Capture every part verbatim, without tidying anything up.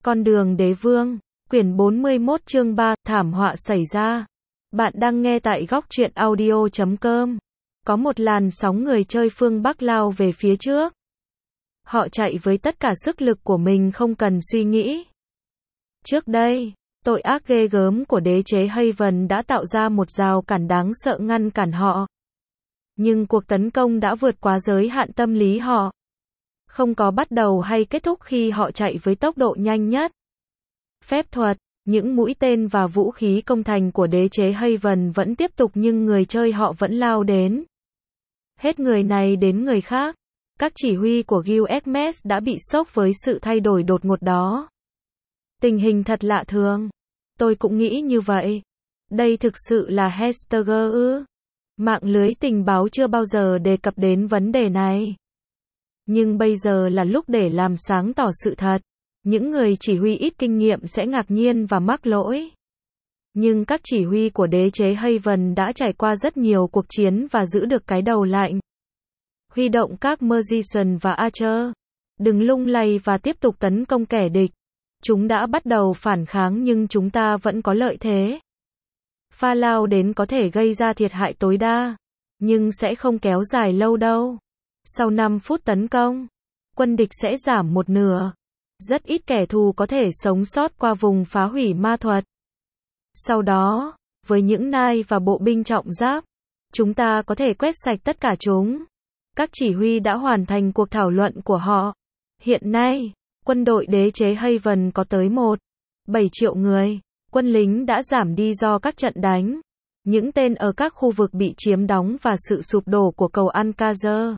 Con đường đế vương, quyển bốn mươi mốt chương ba, thảm họa xảy ra. Bạn đang nghe tại góc truyện audio chấm com. Có một làn sóng người chơi phương Bắc lao về phía trước. Họ chạy với tất cả sức lực của mình không cần suy nghĩ. Trước đây, tội ác ghê gớm của đế chế Haven đã tạo ra một rào cản đáng sợ ngăn cản họ. Nhưng cuộc tấn công đã vượt quá giới hạn tâm lý họ. Không có bắt đầu hay kết thúc khi họ chạy với tốc độ nhanh nhất. Phép thuật, những mũi tên và vũ khí công thành của đế chế Haven vẫn tiếp tục nhưng người chơi họ vẫn lao đến. Hết người này đến người khác. Các chỉ huy của Gilgamesh đã bị sốc với sự thay đổi đột ngột đó. Tình hình thật lạ thường. Tôi cũng nghĩ như vậy. Đây thực sự là Hestager ư? Mạng lưới tình báo chưa bao giờ đề cập đến vấn đề này. Nhưng bây giờ là lúc để làm sáng tỏ sự thật. Những người chỉ huy ít kinh nghiệm sẽ ngạc nhiên và mắc lỗi. Nhưng các chỉ huy của đế chế Haven đã trải qua rất nhiều cuộc chiến và giữ được cái đầu lạnh. Huy động các Magician và Archer. Đừng lung lay và tiếp tục tấn công kẻ địch. Chúng đã bắt đầu phản kháng nhưng chúng ta vẫn có lợi thế. Pha lao đến có thể gây ra thiệt hại tối đa. Nhưng sẽ không kéo dài lâu đâu. Sau năm phút tấn công, quân địch sẽ giảm một nửa. Rất ít kẻ thù có thể sống sót qua vùng phá hủy ma thuật. Sau đó, với những nai và bộ binh trọng giáp, chúng ta có thể quét sạch tất cả chúng. Các chỉ huy đã hoàn thành cuộc thảo luận của họ. Hiện nay, quân đội đế chế Haven có tới một phẩy bảy triệu người. Quân lính đã giảm đi do các trận đánh. Những tên ở các khu vực bị chiếm đóng và sự sụp đổ của cầu Alcazar.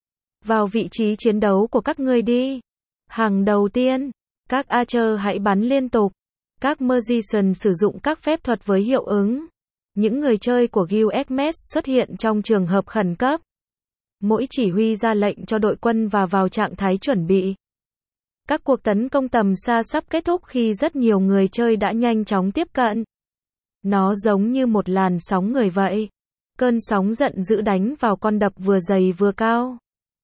Vào vị trí chiến đấu của các ngươi đi. Hàng đầu tiên, các Archer hãy bắn liên tục. Các Magician sử dụng các phép thuật với hiệu ứng. Những người chơi của Gilgamesh xuất hiện trong trường hợp khẩn cấp. Mỗi chỉ huy ra lệnh cho đội quân và vào trạng thái chuẩn bị. Các cuộc tấn công tầm xa sắp kết thúc khi rất nhiều người chơi đã nhanh chóng tiếp cận. Nó giống như một làn sóng người vậy. Cơn sóng giận dữ đánh vào con đập vừa dày vừa cao.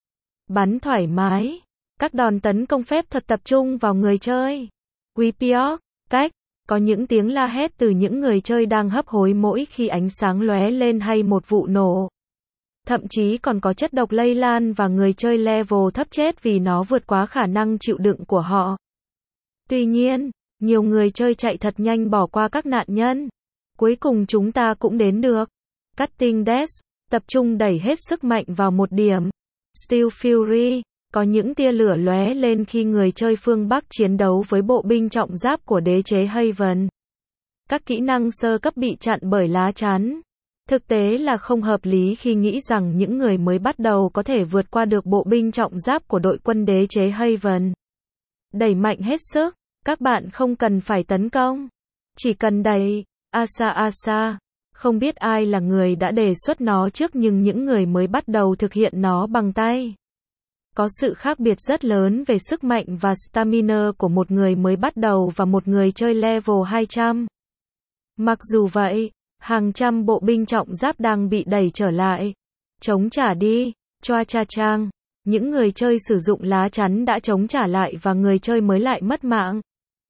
Bắn thoải mái. Các đòn tấn công phép thuật tập trung vào người chơi. Wipiok, cách. Có những tiếng la hét từ những người chơi đang hấp hối mỗi khi ánh sáng lóe lên hay một vụ nổ. Thậm chí còn có chất độc lây lan và người chơi level thấp chết vì nó vượt quá khả năng chịu đựng của họ. Tuy nhiên, nhiều người chơi chạy thật nhanh bỏ qua các nạn nhân. Cuối cùng chúng ta cũng đến được. Cutting Death, tập trung đẩy hết sức mạnh vào một điểm. Steel Fury, có những tia lửa lóe lên khi người chơi phương Bắc chiến đấu với bộ binh trọng giáp của đế chế Haven. Các kỹ năng sơ cấp bị chặn bởi lá chắn. Thực tế là không hợp lý khi nghĩ rằng những người mới bắt đầu có thể vượt qua được bộ binh trọng giáp của đội quân đế chế Haven. Đẩy mạnh hết sức, các bạn không cần phải tấn công. Chỉ cần đẩy. Asa Asa. Không biết ai là người đã đề xuất nó trước nhưng những người mới bắt đầu thực hiện nó bằng tay. Có sự khác biệt rất lớn về sức mạnh và stamina của một người mới bắt đầu và một người chơi level hai trăm. Mặc dù vậy, hàng trăm bộ binh trọng giáp đang bị đẩy trở lại. Chống trả đi, choa cha chang. Những người chơi sử dụng lá chắn đã chống trả lại và người chơi mới lại mất mạng.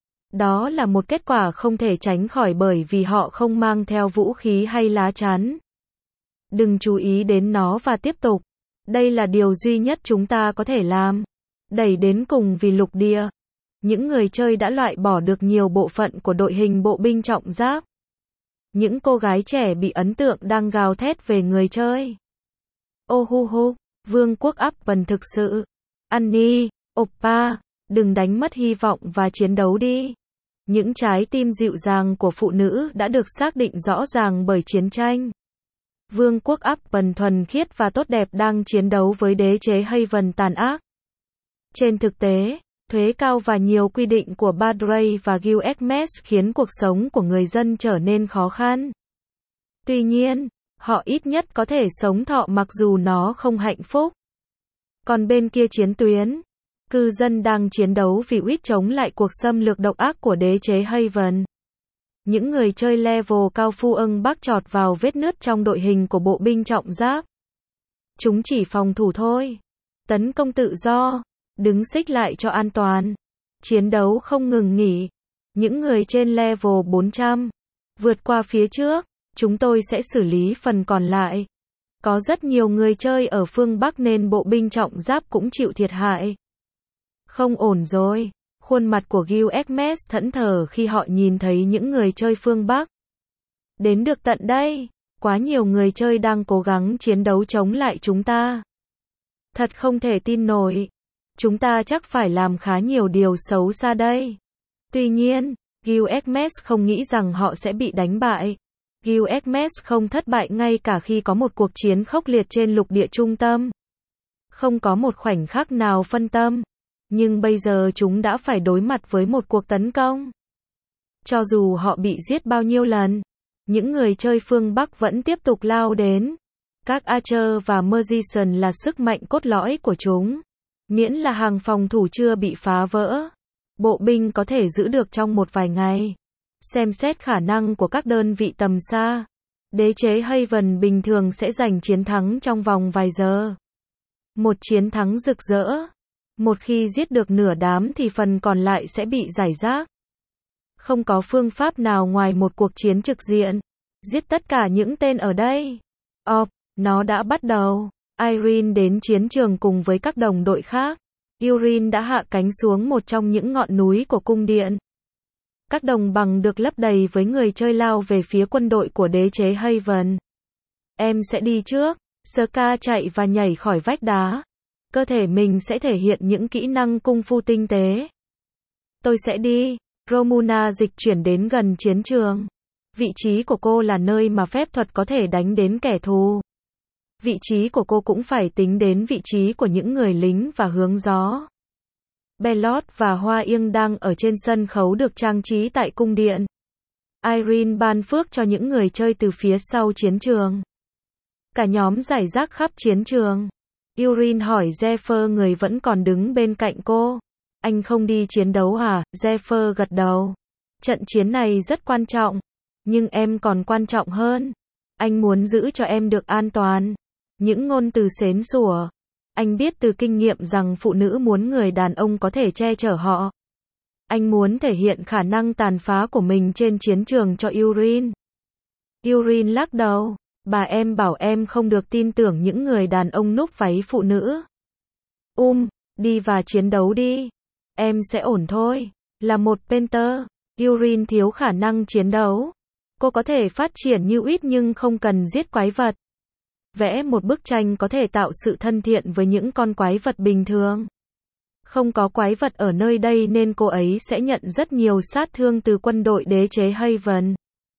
Đó là một kết quả không thể tránh khỏi bởi vì họ không mang theo vũ khí hay lá chắn. Đừng chú ý đến nó và tiếp tục. Đây là điều duy nhất chúng ta có thể làm. Đẩy đến cùng vì lục địa. Những người chơi đã loại bỏ được nhiều bộ phận của đội hình bộ binh trọng giáp. Những cô gái trẻ bị ấn tượng đang gào thét về người chơi. Ô hu hu, vương quốc Appen thực sự. Annie, Oppa, đừng đánh mất hy vọng và chiến đấu đi. Những trái tim dịu dàng của phụ nữ đã được xác định rõ ràng bởi chiến tranh. Vương quốc Appen thuần khiết và tốt đẹp đang chiến đấu với đế chế Haven tàn ác. Trên thực tế, thuế cao và nhiều quy định của Badray và Gilgamesh khiến cuộc sống của người dân trở nên khó khăn. Tuy nhiên, họ ít nhất có thể sống thọ mặc dù nó không hạnh phúc. Còn bên kia chiến tuyến, cư dân đang chiến đấu vì uýt chống lại cuộc xâm lược độc ác của đế chế Haven. Những người chơi level cao phu ưng bắc chọt vào vết nứt trong đội hình của bộ binh trọng giáp. Chúng chỉ phòng thủ thôi. Tấn công tự do. Đứng xích lại cho an toàn. Chiến đấu không ngừng nghỉ. Những người trên level bốn trăm vượt qua phía trước, chúng tôi sẽ xử lý phần còn lại. Có rất nhiều người chơi ở phương Bắc nên bộ binh trọng giáp cũng chịu thiệt hại. Không ổn rồi. Khuôn mặt của Gilgamesh thẫn thờ khi họ nhìn thấy những người chơi phương Bắc. Đến được tận đây, quá nhiều người chơi đang cố gắng chiến đấu chống lại chúng ta. Thật không thể tin nổi. Chúng ta chắc phải làm khá nhiều điều xấu xa đây. Tuy nhiên, Gilgamesh không nghĩ rằng họ sẽ bị đánh bại. Gilgamesh không thất bại ngay cả khi có một cuộc chiến khốc liệt trên lục địa trung tâm. Không có một khoảnh khắc nào phân tâm. Nhưng bây giờ chúng đã phải đối mặt với một cuộc tấn công. Cho dù họ bị giết bao nhiêu lần, những người chơi phương Bắc vẫn tiếp tục lao đến. Các Archer và Magician là sức mạnh cốt lõi của chúng. Miễn là hàng phòng thủ chưa bị phá vỡ, bộ binh có thể giữ được trong một vài ngày. Xem xét khả năng của các đơn vị tầm xa, đế chế Haven bình thường sẽ giành chiến thắng trong vòng vài giờ. Một chiến thắng rực rỡ. Một khi giết được nửa đám thì phần còn lại sẽ bị giải rác. Không có phương pháp nào ngoài một cuộc chiến trực diện. Giết tất cả những tên ở đây. Op, nó đã bắt đầu. Irene đến chiến trường cùng với các đồng đội khác. Irene đã hạ cánh xuống một trong những ngọn núi của cung điện. Các đồng bằng được lấp đầy với người chơi lao về phía quân đội của đế chế Haven. Em sẽ đi trước. Ska chạy và nhảy khỏi vách đá. Cơ thể mình sẽ thể hiện những kỹ năng cung phu tinh tế. Tôi sẽ đi. Romuna dịch chuyển đến gần chiến trường. Vị trí của cô là nơi mà phép thuật có thể đánh đến kẻ thù. Vị trí của cô cũng phải tính đến vị trí của những người lính và hướng gió. Bellot và Hoa Yên đang ở trên sân khấu được trang trí tại cung điện. Irene ban phước cho những người chơi từ phía sau chiến trường. Cả nhóm rải rác khắp chiến trường. Irene hỏi Zephyr, người vẫn còn đứng bên cạnh cô. Anh không đi chiến đấu à? Zephyr gật đầu. Trận chiến này rất quan trọng. Nhưng em còn quan trọng hơn. Anh muốn giữ cho em được an toàn. Những ngôn từ xến xủa. Anh biết từ kinh nghiệm rằng phụ nữ muốn người đàn ông có thể che chở họ. Anh muốn thể hiện khả năng tàn phá của mình trên chiến trường cho Irene. Irene lắc đầu. Bà em bảo em không được tin tưởng những người đàn ông núp váy phụ nữ. Um, đi và chiến đấu đi. Em sẽ ổn thôi. Là một painter, Irene thiếu khả năng chiến đấu. Cô có thể phát triển như Uýt nhưng không cần giết quái vật. Vẽ một bức tranh có thể tạo sự thân thiện với những con quái vật bình thường. Không có quái vật ở nơi đây nên cô ấy sẽ nhận rất nhiều sát thương từ quân đội đế chế Haven.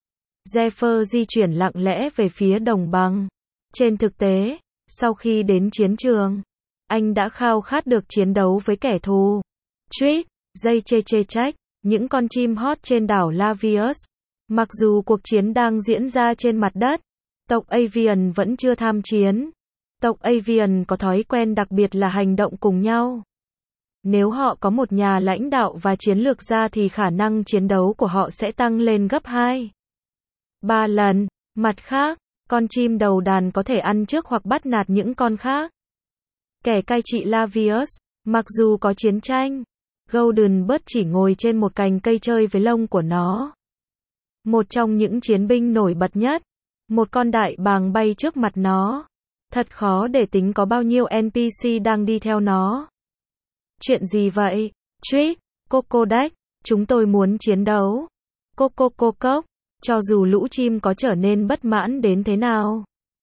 Zephyr di chuyển lặng lẽ về phía đồng bằng. Trên thực tế, sau khi đến chiến trường, anh đã khao khát được chiến đấu với kẻ thù. Trick, dây chê chê trách, những con chim hót trên đảo Lavius. Mặc dù cuộc chiến đang diễn ra trên mặt đất, tộc Avian vẫn chưa tham chiến. Tộc Avian có thói quen đặc biệt là hành động cùng nhau. Nếu họ có một nhà lãnh đạo và chiến lược gia thì khả năng chiến đấu của họ sẽ tăng lên gấp hai, ba lần. Mặt khác, con chim đầu đàn có thể ăn trước hoặc bắt nạt những con khác. Kẻ cai trị Lavius, mặc dù có chiến tranh, Golden Bird chỉ ngồi trên một cành cây chơi với lông của nó. Một trong những chiến binh nổi bật nhất, một con đại bàng bay trước mặt nó. Thật khó để tính có bao nhiêu en pê xê đang đi theo nó. Chuyện gì vậy? Trick, Cocodek, chúng tôi muốn chiến đấu. Cocococok, cho dù lũ chim có trở nên bất mãn đến thế nào.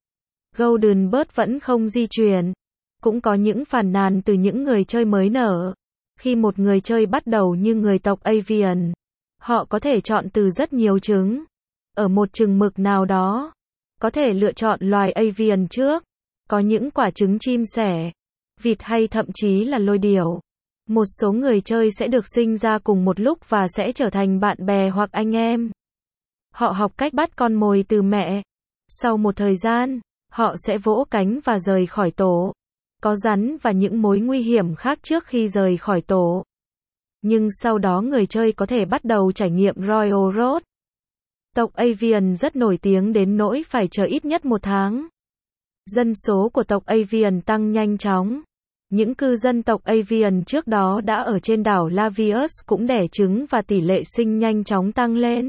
Golden Bird vẫn không di chuyển. Cũng có những phàn nàn từ những người chơi mới nở. Khi một người chơi bắt đầu như người tộc Avian, họ có thể chọn từ rất nhiều trứng. Ở một chừng mực nào đó, có thể lựa chọn loài Avian trước. Có những quả trứng chim sẻ, vịt hay thậm chí là lôi điểu. Một số người chơi sẽ được sinh ra cùng một lúc và sẽ trở thành bạn bè hoặc anh em. Họ học cách bắt con mồi từ mẹ. Sau một thời gian, họ sẽ vỗ cánh và rời khỏi tổ. Có rắn và những mối nguy hiểm khác trước khi rời khỏi tổ. Nhưng sau đó người chơi có thể bắt đầu trải nghiệm Royal Road. Tộc Avian rất nổi tiếng đến nỗi phải chờ ít nhất một tháng. Dân số của tộc Avian tăng nhanh chóng. Những cư dân tộc Avian trước đó đã ở trên đảo Lavius cũng đẻ trứng và tỷ lệ sinh nhanh chóng tăng lên.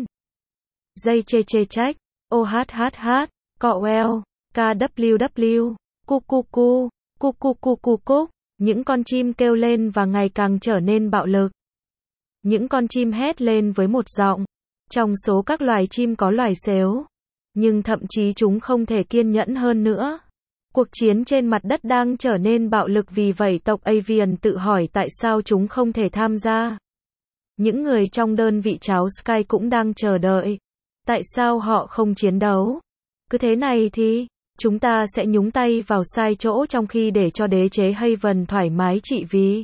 Dây chê chê trách, ô hát hát hát, cọ eo, ca vê vê vê, cu cu cu, cu cu cu cu cúc, những con chim kêu lên và ngày càng trở nên bạo lực. Những con chim hét lên với một giọng. Trong số các loài chim có loài sếu, nhưng thậm chí chúng không thể kiên nhẫn hơn nữa. Cuộc chiến trên mặt đất đang trở nên bạo lực, vì vậy tộc Avian tự hỏi tại sao chúng không thể tham gia. Những người trong đơn vị cháu Sky cũng đang chờ đợi. Tại sao họ không chiến đấu? Cứ thế này thì, chúng ta sẽ nhúng tay vào sai chỗ trong khi để cho đế chế Haven thoải mái trị vì.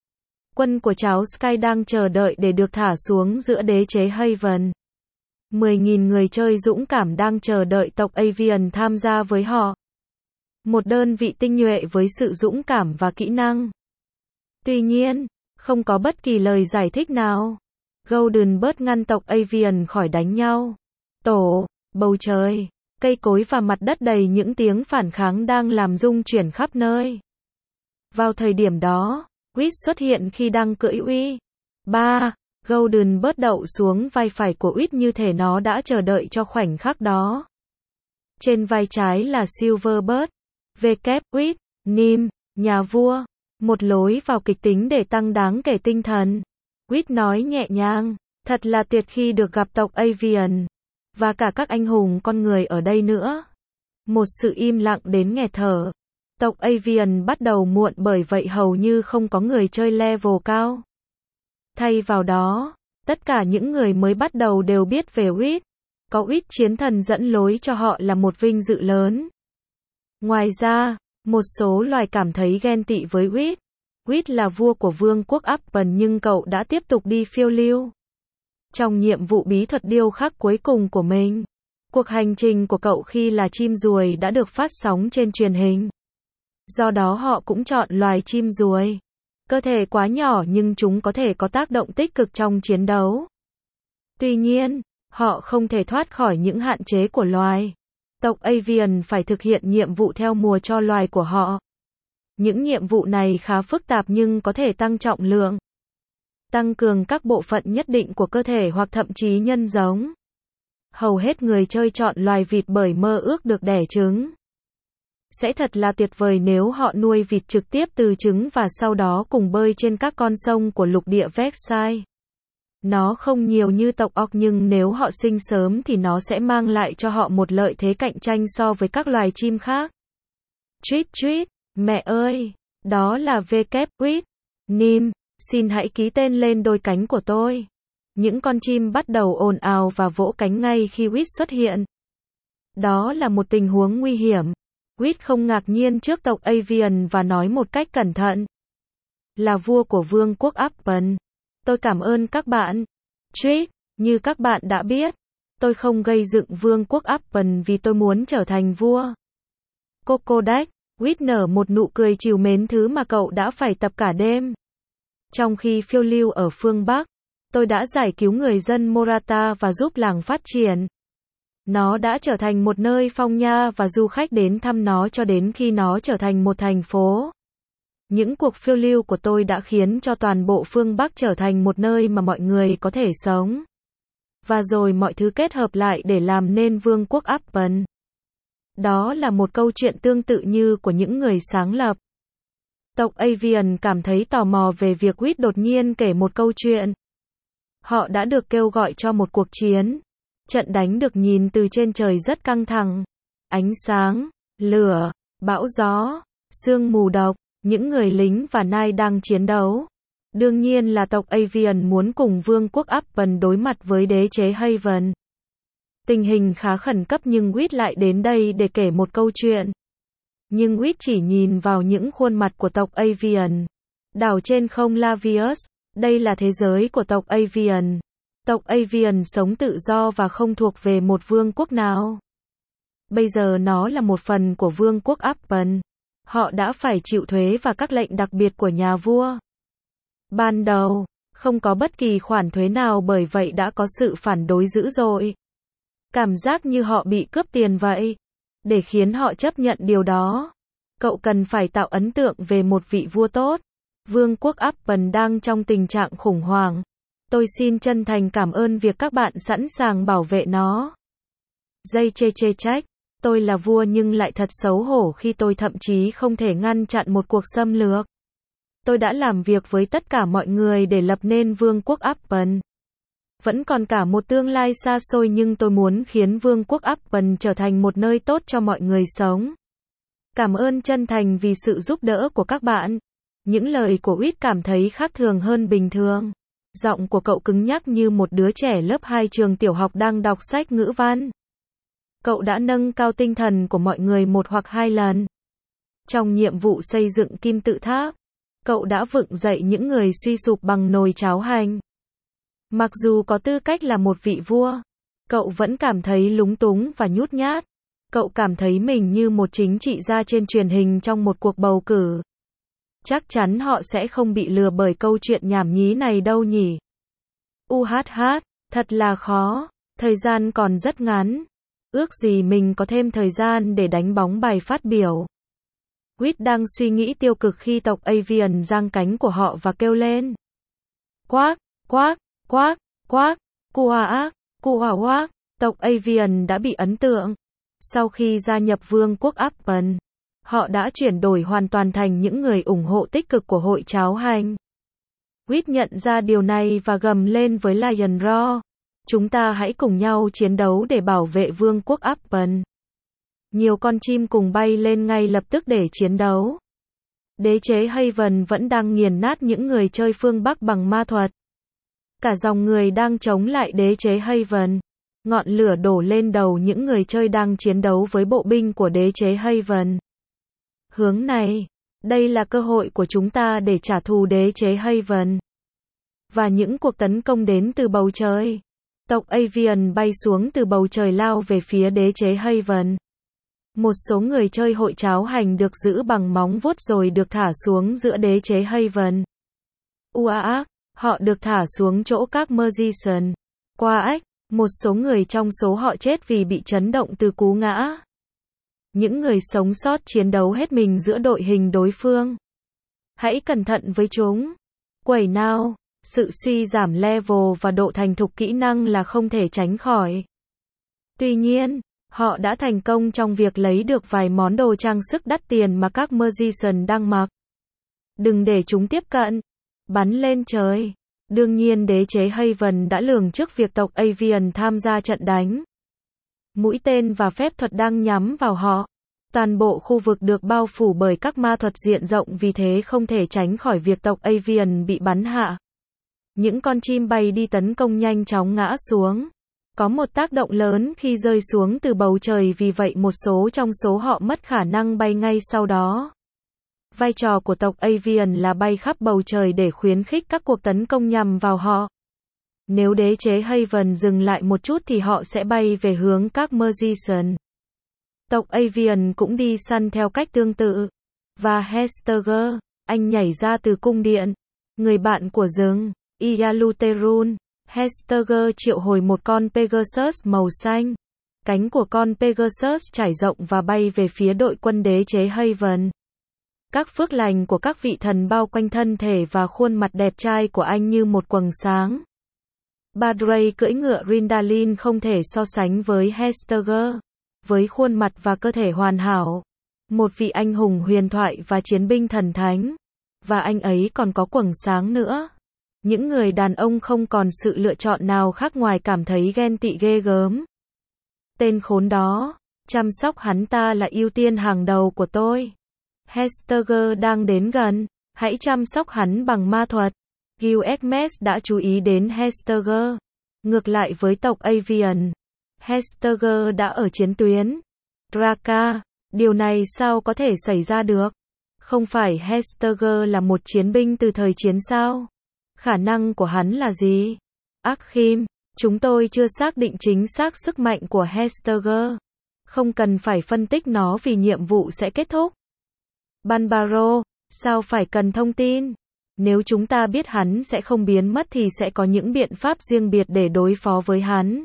Quân của cháu Sky đang chờ đợi để được thả xuống giữa đế chế Haven. mười nghìn người chơi dũng cảm đang chờ đợi tộc Avian tham gia với họ. Một đơn vị tinh nhuệ với sự dũng cảm và kỹ năng. Tuy nhiên, không có bất kỳ lời giải thích nào. Golden Bird ngăn tộc Avian khỏi đánh nhau. Tổ, bầu trời, cây cối và mặt đất đầy những tiếng phản kháng đang làm rung chuyển khắp nơi. Vào thời điểm đó, Whit xuất hiện khi đang cưỡi uy. ba. Golden Bird đậu xuống vai phải của Whit như thể nó đã chờ đợi cho khoảnh khắc đó. Trên vai trái là Silverbird. vê kép Whit, Nim, nhà vua. Một lối vào kịch tính để tăng đáng kể tinh thần. Whit nói nhẹ nhàng, thật là tuyệt khi được gặp tộc Avian. Và cả các anh hùng con người ở đây nữa. Một sự im lặng đến nghẹt thở. Tộc Avian bắt đầu muộn, bởi vậy hầu như không có người chơi level cao. Thay vào đó, tất cả những người mới bắt đầu đều biết về Whit. Có Whit chiến thần dẫn lối cho họ là một vinh dự lớn. Ngoài ra, một số loài cảm thấy ghen tị với Whit. Whit là vua của vương quốc Appen, nhưng cậu đã tiếp tục đi phiêu lưu. Trong nhiệm vụ bí thuật điêu khắc cuối cùng của mình, cuộc hành trình của cậu khi là chim ruồi đã được phát sóng trên truyền hình. Do đó họ cũng chọn loài chim ruồi. Cơ thể quá nhỏ nhưng chúng có thể có tác động tích cực trong chiến đấu. Tuy nhiên, họ không thể thoát khỏi những hạn chế của loài. Tộc Avian phải thực hiện nhiệm vụ theo mùa cho loài của họ. Những nhiệm vụ này khá phức tạp nhưng có thể tăng trọng lượng, tăng cường các bộ phận nhất định của cơ thể hoặc thậm chí nhân giống. Hầu hết người chơi chọn loài vịt bởi mơ ước được đẻ trứng. Sẽ thật là tuyệt vời nếu họ nuôi vịt trực tiếp từ trứng và sau đó cùng bơi trên các con sông của lục địa Vexai. Nó không nhiều như tộc Orc, nhưng nếu họ sinh sớm thì nó sẽ mang lại cho họ một lợi thế cạnh tranh so với các loài chim khác. Tweet tweet, mẹ ơi, đó là vê kép Whit, Nim, xin hãy ký tên lên đôi cánh của tôi. Những con chim bắt đầu ồn ào và vỗ cánh ngay khi Whit xuất hiện. Đó là một tình huống nguy hiểm. Whit không ngạc nhiên trước tộc Avian và nói một cách cẩn thận. Là vua của vương quốc Appen. Tôi cảm ơn các bạn. Tweet, như các bạn đã biết, tôi không gây dựng vương quốc Appen vì tôi muốn trở thành vua. Cocodach, Whit nở một nụ cười trìu mến, thứ mà cậu đã phải tập cả đêm. Trong khi phiêu lưu ở phương Bắc, tôi đã giải cứu người dân Morata và giúp làng phát triển. Nó đã trở thành một nơi phong nha và du khách đến thăm nó cho đến khi nó trở thành một thành phố. Những cuộc phiêu lưu của tôi đã khiến cho toàn bộ phương Bắc trở thành một nơi mà mọi người có thể sống. Và rồi mọi thứ kết hợp lại để làm nên vương quốc Appen. Đó là một câu chuyện tương tự như của những người sáng lập. Tộc Avian cảm thấy tò mò về việc Whit đột nhiên kể một câu chuyện. Họ đã được kêu gọi cho một cuộc chiến. Trận đánh được nhìn từ trên trời rất căng thẳng. Ánh sáng, lửa, bão gió, sương mù độc, những người lính và nai đang chiến đấu. Đương nhiên là tộc Avian muốn cùng vương quốc Appen đối mặt với đế chế Haven. Tình hình khá khẩn cấp nhưng Whit lại đến đây để kể một câu chuyện. Nhưng Whit chỉ nhìn vào những khuôn mặt của tộc Avian. Đảo trên không Lavius, đây là thế giới của tộc Avian. Tộc Avian sống tự do và không thuộc về một vương quốc nào. Bây giờ nó là một phần của vương quốc Appen. Họ đã phải chịu thuế và các lệnh đặc biệt của nhà vua. Ban đầu, không có bất kỳ khoản thuế nào, bởi vậy đã có sự phản đối dữ dội. Cảm giác như họ bị cướp tiền vậy. Để khiến họ chấp nhận điều đó, Cậu cần phải tạo ấn tượng về một vị vua tốt. Vương quốc Apple đang trong tình trạng khủng hoảng. Tôi xin chân thành cảm ơn việc các bạn sẵn sàng bảo vệ nó. Dây chê chê trách. Tôi là vua nhưng lại thật xấu hổ khi tôi thậm chí không thể ngăn chặn một cuộc xâm lược. Tôi đã làm việc với tất cả mọi người để lập nên Vương quốc Apple. Vẫn còn cả một tương lai xa xôi nhưng tôi muốn khiến Vương quốc Apple trở thành một nơi tốt cho mọi người sống. Cảm ơn chân thành vì sự giúp đỡ của các bạn. Những lời của Whit cảm thấy khác thường hơn bình thường. Giọng của cậu cứng nhắc như một đứa trẻ lớp hai trường tiểu học đang đọc sách ngữ văn. Cậu đã nâng cao tinh thần của mọi người một hoặc hai lần. Trong nhiệm vụ xây dựng kim tự tháp, cậu đã vực dậy những người suy sụp bằng nồi cháo hành. Mặc dù có tư cách là một vị vua, cậu vẫn cảm thấy lúng túng và nhút nhát. Cậu cảm thấy mình như một chính trị gia trên truyền hình trong một cuộc bầu cử. Chắc chắn họ sẽ không bị lừa bởi câu chuyện nhảm nhí này đâu nhỉ. U hát hát, thật là khó, thời gian còn rất ngắn. Ước gì mình có thêm thời gian để đánh bóng bài phát biểu. Whit đang suy nghĩ tiêu cực khi tộc Avian giang cánh của họ và kêu lên. Quác, quác, quác, quác, cua ác, cua quác, tộc Avian đã bị ấn tượng. Sau khi gia nhập Vương quốc Apple, họ đã chuyển đổi hoàn toàn thành những người ủng hộ tích cực của hội cháo hành. Whit nhận ra điều này và gầm lên với Lion Roar. Chúng ta hãy cùng nhau chiến đấu để bảo vệ Vương quốc Apple. Nhiều con chim cùng bay lên ngay lập tức để chiến đấu. Đế chế Haven vẫn đang nghiền nát những người chơi phương Bắc bằng ma thuật. Cả dòng người đang chống lại đế chế Haven. Ngọn lửa đổ lên đầu những người chơi đang chiến đấu với bộ binh của đế chế Haven. Hướng này, đây là cơ hội của chúng ta để trả thù đế chế Haven. Và những cuộc tấn công đến từ bầu trời. Tộc Avian bay xuống từ bầu trời lao về phía đế chế Haven. Một số người chơi hội cháo hành được giữ bằng móng vuốt rồi được thả xuống giữa đế chế Haven. Uaác, họ được thả xuống chỗ các Magician. Qua ách, một số người trong số họ chết vì bị chấn động từ cú ngã. Những người sống sót chiến đấu hết mình giữa đội hình đối phương. Hãy cẩn thận với chúng. Quẩy nào, sự suy giảm level và độ thành thục kỹ năng là không thể tránh khỏi. Tuy nhiên, họ đã thành công trong việc lấy được vài món đồ trang sức đắt tiền mà các Magician đang mặc. Đừng để chúng tiếp cận. Bắn lên trời. Đương nhiên đế chế Haven đã lường trước việc tộc Avian tham gia trận đánh. Mũi tên và phép thuật đang nhắm vào họ. Toàn bộ khu vực được bao phủ bởi các ma thuật diện rộng vì thế không thể tránh khỏi việc tộc Avian bị bắn hạ. Những con chim bay đi tấn công nhanh chóng ngã xuống. Có một tác động lớn khi rơi xuống từ bầu trời vì vậy một số trong số họ mất khả năng bay ngay sau đó. Vai trò của tộc Avian là bay khắp bầu trời để khuyến khích các cuộc tấn công nhằm vào họ. Nếu đế chế Haven dừng lại một chút thì họ sẽ bay về hướng các Magician. Tộc Avian cũng đi săn theo cách tương tự. Và Hesteger, anh nhảy ra từ cung điện. Người bạn của rừng, Ialuterun. Hesteger triệu hồi một con Pegasus màu xanh. Cánh của con Pegasus trải rộng và bay về phía đội quân đế chế Haven. Các phước lành của các vị thần bao quanh thân thể và khuôn mặt đẹp trai của anh như một quầng sáng. Badray cưỡi ngựa Rindalin không thể so sánh với Hesteger. Với khuôn mặt và cơ thể hoàn hảo. Một vị anh hùng huyền thoại và chiến binh thần thánh. Và anh ấy còn có quầng sáng nữa. Những người đàn ông không còn sự lựa chọn nào khác ngoài cảm thấy ghen tị ghê gớm. Tên khốn đó, chăm sóc hắn ta là ưu tiên hàng đầu của tôi. Hesteger đang đến gần, hãy chăm sóc hắn bằng ma thuật. Gilgamesh đã chú ý đến Hesteger. Ngược lại với tộc Avian, Hesteger đã ở chiến tuyến. Draka, điều này sao có thể xảy ra được? Không phải Hesteger là một chiến binh từ thời chiến sao? Khả năng của hắn là gì? Akhim, chúng tôi chưa xác định chính xác sức mạnh của Hesteger. Không cần phải phân tích nó vì nhiệm vụ sẽ kết thúc. Banbaro, sao phải cần thông tin? Nếu chúng ta biết hắn sẽ không biến mất thì sẽ có những biện pháp riêng biệt để đối phó với hắn.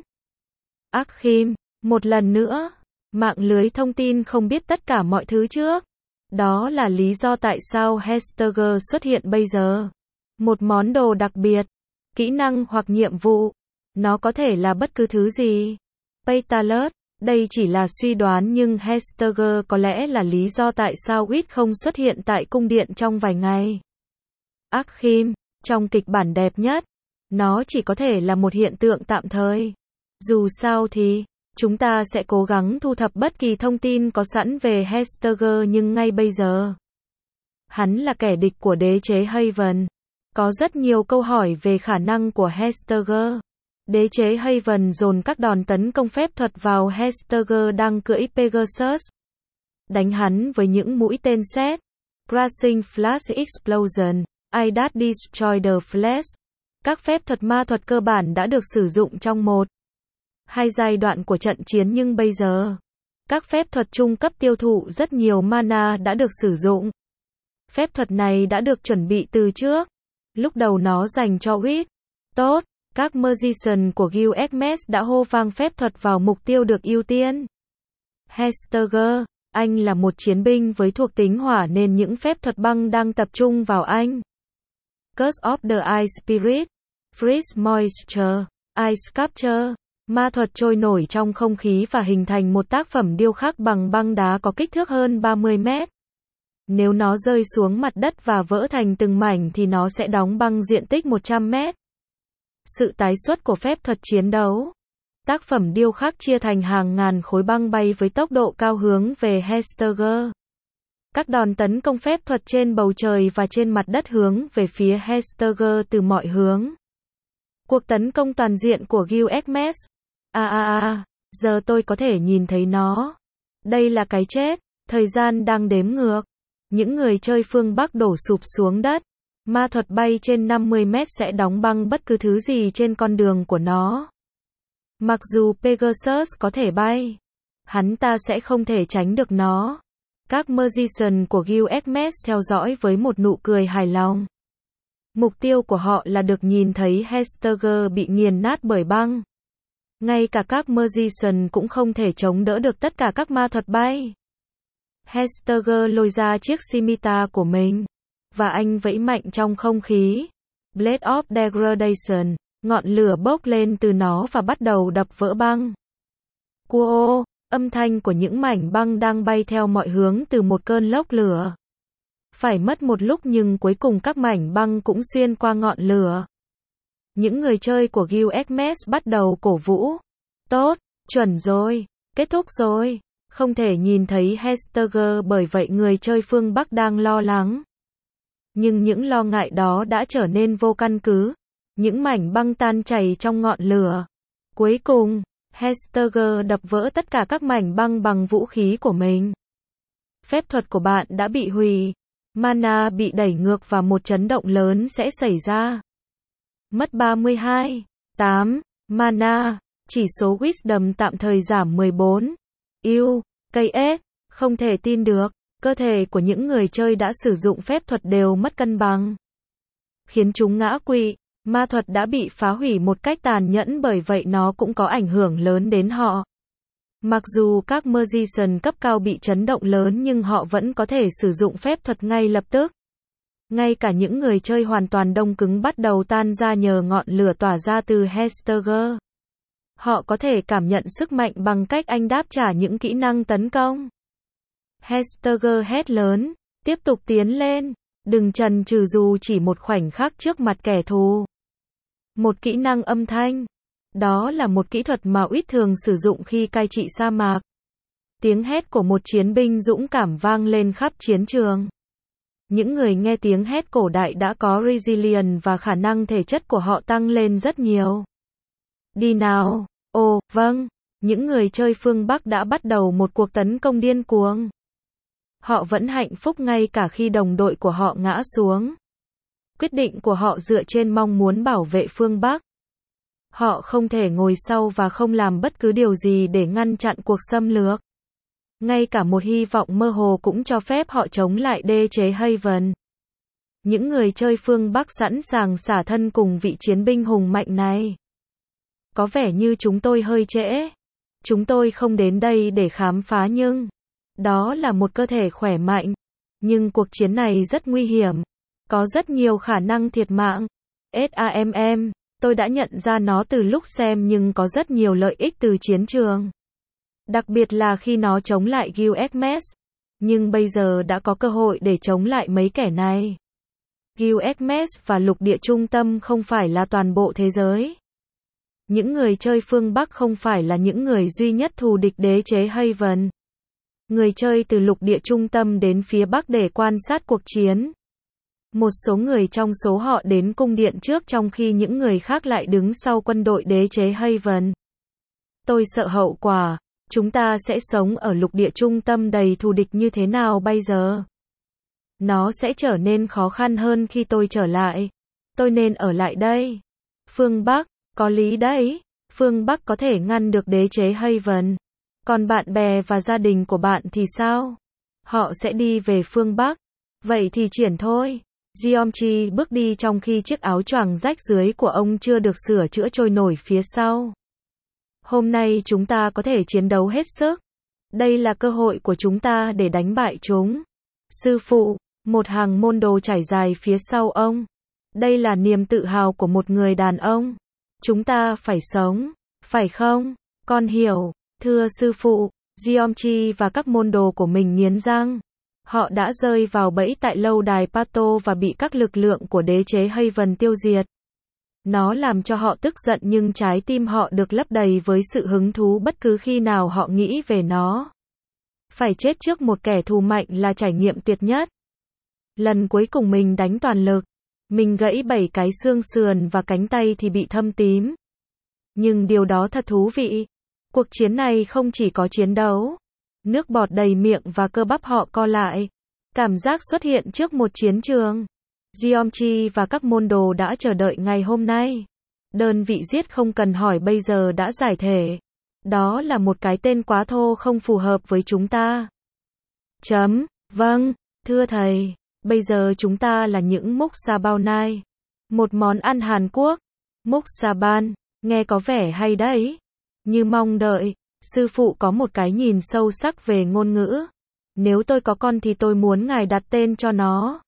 Akhim, một lần nữa, mạng lưới thông tin không biết tất cả mọi thứ trước. Đó là lý do tại sao Hestager xuất hiện bây giờ. Một món đồ đặc biệt, kỹ năng hoặc nhiệm vụ. Nó có thể là bất cứ thứ gì. Paytalus, đây chỉ là suy đoán nhưng Hestager có lẽ là lý do tại sao Wit không xuất hiện tại cung điện trong vài ngày. Akhim, trong kịch bản đẹp nhất, nó chỉ có thể là một hiện tượng tạm thời. Dù sao thì, chúng ta sẽ cố gắng thu thập bất kỳ thông tin có sẵn về Hestager nhưng ngay bây giờ, hắn là kẻ địch của đế chế Haven. Có rất nhiều câu hỏi về khả năng của Hestager. Đế chế Haven dồn các đòn tấn công phép thuật vào Hestager đang cưỡi Pegasus. Đánh hắn với những mũi tên sét, Crashing Flash Explosion, Idas Destroyer Flash. Các phép thuật ma thuật cơ bản đã được sử dụng trong một, hai giai đoạn của trận chiến nhưng bây giờ, các phép thuật trung cấp tiêu thụ rất nhiều mana đã được sử dụng. Phép thuật này đã được chuẩn bị từ trước. Lúc đầu nó dành cho Wit. Tốt, các Magician của Guild Hermes đã hô vang phép thuật vào mục tiêu được ưu tiên. Hestager, anh là một chiến binh với thuộc tính hỏa nên những phép thuật băng đang tập trung vào anh. Curse of the Ice Spirit, Freeze Moisture, Ice Capture, ma thuật trôi nổi trong không khí và hình thành một tác phẩm điêu khắc bằng băng đá có kích thước hơn ba mươi mét. Nếu nó rơi xuống mặt đất và vỡ thành từng mảnh thì nó sẽ đóng băng diện tích một trăm mét. Sự tái xuất của phép thuật chiến đấu. Tác phẩm điêu khắc chia thành hàng ngàn khối băng bay với tốc độ cao hướng về Hestager. Các đòn tấn công phép thuật trên bầu trời và trên mặt đất hướng về phía Hestager từ mọi hướng. Cuộc tấn công toàn diện của Guild Hermes. À à à, giờ tôi có thể nhìn thấy nó. Đây là cái chết, thời gian đang đếm ngược. Những người chơi phương Bắc đổ sụp xuống đất. Ma thuật bay trên năm mươi mét sẽ đóng băng bất cứ thứ gì trên con đường của nó. Mặc dù Pegasus có thể bay, hắn ta sẽ không thể tránh được nó. Các Magician của Guild Hermes theo dõi với một nụ cười hài lòng. Mục tiêu của họ là được nhìn thấy Hestager bị nghiền nát bởi băng. Ngay cả các Magician cũng không thể chống đỡ được tất cả các ma thuật bay. Hestager lôi ra chiếc scimitar của mình, và anh vẫy mạnh trong không khí. Blade of Degradation, ngọn lửa bốc lên từ nó và bắt đầu đập vỡ băng. Cuô, âm thanh của những mảnh băng đang bay theo mọi hướng từ một cơn lốc lửa. Phải mất một lúc nhưng cuối cùng các mảnh băng cũng xuyên qua ngọn lửa. Những người chơi của Guild Hermes bắt đầu cổ vũ. Tốt, chuẩn rồi, kết thúc rồi. Không thể nhìn thấy Hestager bởi vậy người chơi phương Bắc đang lo lắng. Nhưng những lo ngại đó đã trở nên vô căn cứ. Những mảnh băng tan chảy trong ngọn lửa. Cuối cùng, Hestager đập vỡ tất cả các mảnh băng bằng vũ khí của mình. Phép thuật của bạn đã bị hủy. Mana bị đẩy ngược và một chấn động lớn sẽ xảy ra. Mất ba mươi hai, tám, mana. Chỉ số Wisdom tạm thời giảm mười bốn. Yêu, cây ép, không thể tin được. Cơ thể của những người chơi đã sử dụng phép thuật đều mất cân bằng, khiến chúng ngã quỵ. Ma thuật đã bị phá hủy một cách tàn nhẫn bởi vậy nó cũng có ảnh hưởng lớn đến họ. Mặc dù các Magician cấp cao bị chấn động lớn nhưng họ vẫn có thể sử dụng phép thuật ngay lập tức. Ngay cả những người chơi hoàn toàn đông cứng bắt đầu tan ra nhờ ngọn lửa tỏa ra từ Hestager. Họ có thể cảm nhận sức mạnh bằng cách anh đáp trả những kỹ năng tấn công. Hestager hét lớn, tiếp tục tiến lên, đừng chần chừ dù chỉ một khoảnh khắc trước mặt kẻ thù. Một kỹ năng âm thanh. Đó là một kỹ thuật mà Wit thường sử dụng khi cai trị sa mạc. Tiếng hét của một chiến binh dũng cảm vang lên khắp chiến trường. Những người nghe tiếng hét cổ đại đã có resilience và khả năng thể chất của họ tăng lên rất nhiều. Đi nào. Ồ, vâng. Những người chơi phương Bắc đã bắt đầu một cuộc tấn công điên cuồng. Họ vẫn hạnh phúc ngay cả khi đồng đội của họ ngã xuống. Quyết định của họ dựa trên mong muốn bảo vệ phương Bắc. Họ không thể ngồi sau và không làm bất cứ điều gì để ngăn chặn cuộc xâm lược. Ngay cả một hy vọng mơ hồ cũng cho phép họ chống lại đế chế Haven. Những người chơi phương Bắc sẵn sàng xả thân cùng vị chiến binh hùng mạnh này. Có vẻ như chúng tôi hơi trễ. Chúng tôi không đến đây để khám phá nhưng đó là một cơ thể khỏe mạnh. Nhưng cuộc chiến này rất nguy hiểm. Có rất nhiều khả năng thiệt mạng. SAMM, tôi đã nhận ra nó từ lúc xem nhưng có rất nhiều lợi ích từ chiến trường. Đặc biệt là khi nó chống lại u ét em ét. Nhưng bây giờ đã có cơ hội để chống lại mấy kẻ này. u ét em ét và lục địa trung tâm không phải là toàn bộ thế giới. Những người chơi phương Bắc không phải là những người duy nhất thù địch đế chế Haven. Người chơi từ lục địa trung tâm đến phía Bắc để quan sát cuộc chiến. Một số người trong số họ đến cung điện trước trong khi những người khác lại đứng sau quân đội đế chế Haven. Tôi sợ hậu quả. Chúng ta sẽ sống ở lục địa trung tâm đầy thù địch như thế nào bây giờ? Nó sẽ trở nên khó khăn hơn khi tôi trở lại. Tôi nên ở lại đây. Phương Bắc, có lý đấy. Phương Bắc có thể ngăn được đế chế Haven. Còn bạn bè và gia đình của bạn thì sao? Họ sẽ đi về phương Bắc. Vậy thì triển thôi. Giomchi bước đi trong khi chiếc áo choàng rách dưới của ông chưa được sửa chữa trôi nổi phía sau. Hôm nay chúng ta có thể chiến đấu hết sức. Đây là cơ hội của chúng ta để đánh bại chúng. Sư phụ, một hàng môn đồ trải dài phía sau ông. Đây là niềm tự hào của một người đàn ông. Chúng ta phải sống, phải không? Con hiểu, thưa sư phụ. Giomchi và các môn đồ của mình nghiến răng. Họ đã rơi vào bẫy tại lâu đài Pato và bị các lực lượng của đế chế Haven tiêu diệt. Nó làm cho họ tức giận nhưng trái tim họ được lấp đầy với sự hứng thú bất cứ khi nào họ nghĩ về nó. Phải chết trước một kẻ thù mạnh là trải nghiệm tuyệt nhất. Lần cuối cùng mình đánh toàn lực, mình gãy bảy cái xương sườn và cánh tay thì bị thâm tím. Nhưng điều đó thật thú vị. Cuộc chiến này không chỉ có chiến đấu. Nước bọt đầy miệng và cơ bắp họ co lại. Cảm giác xuất hiện trước một chiến trường. Giomchi và các môn đồ đã chờ đợi ngày hôm nay. Đơn vị giết không cần hỏi bây giờ đã giải thể. Đó là một cái tên quá thô không phù hợp với chúng ta. Chấm, vâng, thưa thầy. Bây giờ chúng ta là những múc sa bao nai. Một món ăn Hàn Quốc. Múc sa ban, nghe có vẻ hay đấy. Như mong đợi, sư phụ có một cái nhìn sâu sắc về ngôn ngữ. Nếu tôi có con thì tôi muốn ngài đặt tên cho nó.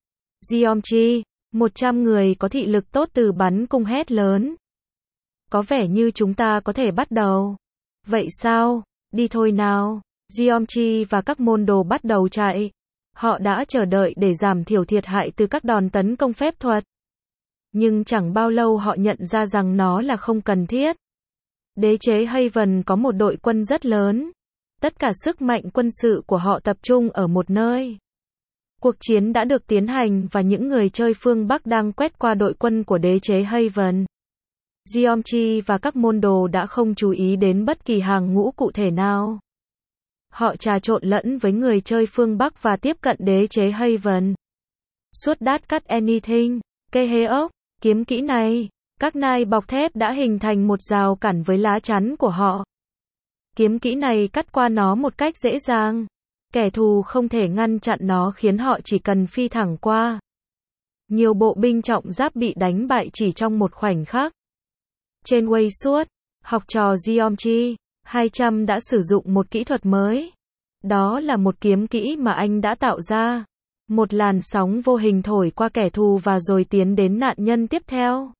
Giomchi, một trăm người có thị lực tốt từ bắn cung hét lớn. Có vẻ như chúng ta có thể bắt đầu. Vậy sao? Đi thôi nào. Giomchi và các môn đồ bắt đầu chạy. Họ đã chờ đợi để giảm thiểu thiệt hại từ các đòn tấn công phép thuật. Nhưng chẳng bao lâu họ nhận ra rằng nó là không cần thiết. Đế chế Haven có một đội quân rất lớn. Tất cả sức mạnh quân sự của họ tập trung ở một nơi. Cuộc chiến đã được tiến hành và những người chơi phương Bắc đang quét qua đội quân của đế chế Haven. Giomchi và các môn đồ đã không chú ý đến bất kỳ hàng ngũ cụ thể nào. Họ trà trộn lẫn với người chơi phương Bắc và tiếp cận đế chế Haven. Suốt đát cắt anything, cây hê ốc, kiếm kỹ này, các nai bọc thép đã hình thành một rào cản với lá chắn của họ. Kiếm kỹ này cắt qua nó một cách dễ dàng. Kẻ thù không thể ngăn chặn nó khiến họ chỉ cần phi thẳng qua. Nhiều bộ binh trọng giáp bị đánh bại chỉ trong một khoảnh khắc. Trên Way suốt, học trò Giomchi hai trăm đã sử dụng một kỹ thuật mới. Đó là một kiếm kỹ mà anh đã tạo ra. Một làn sóng vô hình thổi qua kẻ thù và rồi tiến đến nạn nhân tiếp theo.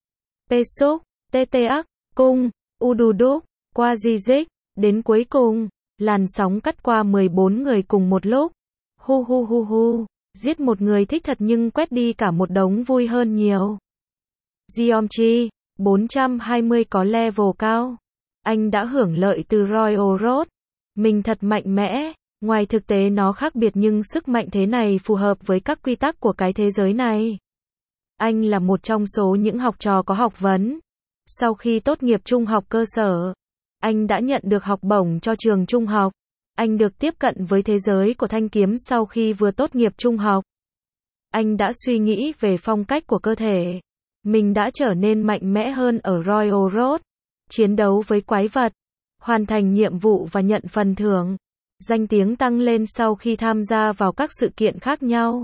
Pesuk, tê tê ắc, cung, Ududuk, qua Zizik, đến cuối cùng, làn sóng cắt qua mười bốn người cùng một lúc. Hu hu hu hu, giết một người thích thật nhưng quét đi cả một đống vui hơn nhiều. Giomchi, bốn trăm hai mươi có level cao. Anh đã hưởng lợi từ Royal Road. Mình thật mạnh mẽ. Ngoài thực tế nó khác biệt nhưng sức mạnh thế này phù hợp với các quy tắc của cái thế giới này. Anh là một trong số những học trò có học vấn. Sau khi tốt nghiệp trung học cơ sở, anh đã nhận được học bổng cho trường trung học. Anh được tiếp cận với thế giới của thanh kiếm sau khi vừa tốt nghiệp trung học. Anh đã suy nghĩ về phong cách của cơ thể. Mình đã trở nên mạnh mẽ hơn ở Royal Road. Chiến đấu với quái vật. Hoàn thành nhiệm vụ và nhận phần thưởng. Danh tiếng tăng lên sau khi tham gia vào các sự kiện khác nhau.